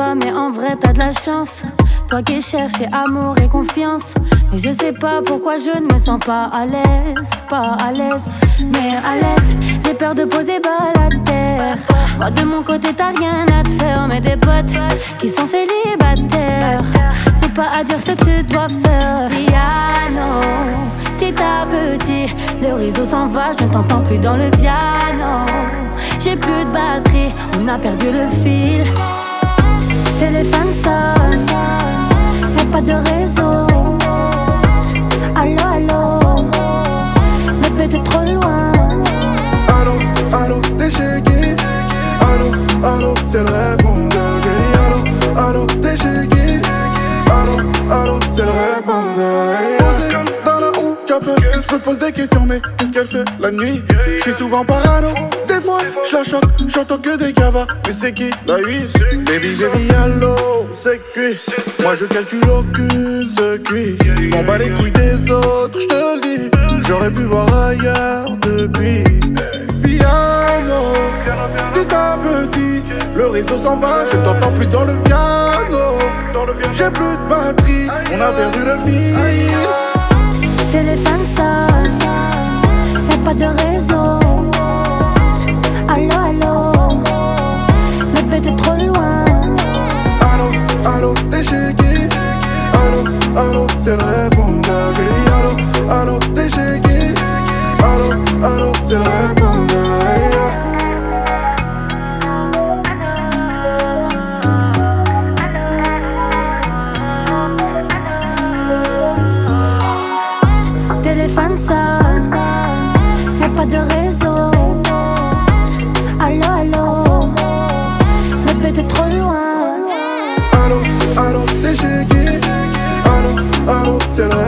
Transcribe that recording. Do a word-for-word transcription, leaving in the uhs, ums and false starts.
pas, mais en vrai t'as de la chance. Toi qui cherchais amour et confiance. Mais je sais pas pourquoi je ne me sens pas à l'aise. Pas à l'aise, mais à l'aise. J'ai peur de poser bas à la terre. Moi de mon côté t'as rien à te faire. Mais des potes qui sont célibataires. J'ai pas à dire ce que tu dois faire. Piano, petit à petit, le réseau s'en va, je ne t'entends plus dans le piano. J'ai plus de batterie, on a perdu le fil. Téléphone sonne, y'a pas de réseau. Allô, allô, mais peut-être trop loin. Allô, allô, t'es chez qui? Allô, allô, c'est le répondeur. J'ai dit allô, allô, t'es chez qui? Allô, allô, c'est le répondeur. Posé dans la houe, je me pose des questions, mais qu'est-ce qu'elle fait la nuit? Je suis souvent parano. Des fois, je la choque, j'entends que des cavas. Mais c'est qui la huisse? Baby, baby, allô, c'est cuit. Moi je calcule aucune ce cuit. Je m'en bats les couilles des autres, je te le dis. J'aurais pu voir ailleurs depuis. Piano, petit à petit, le réseau s'en va, je t'entends plus dans le piano. J'ai plus de batterie, on a perdu le fil. Téléphone sonne, y'a pas de réseau. Allô, allô, mais peut-être trop loin. Allô, allô, t'es chez qui? Allô, allô, c'est le répondeur. J'ai dit allô, allô, t'es chez qui? Allô, allô, c'est le répondeur. Téléphone sonne, y'a pas de réseau. Allô, allô, mais peut-être trop loin. Allô, allô, t'es chez qui? Allô, allô, c'est le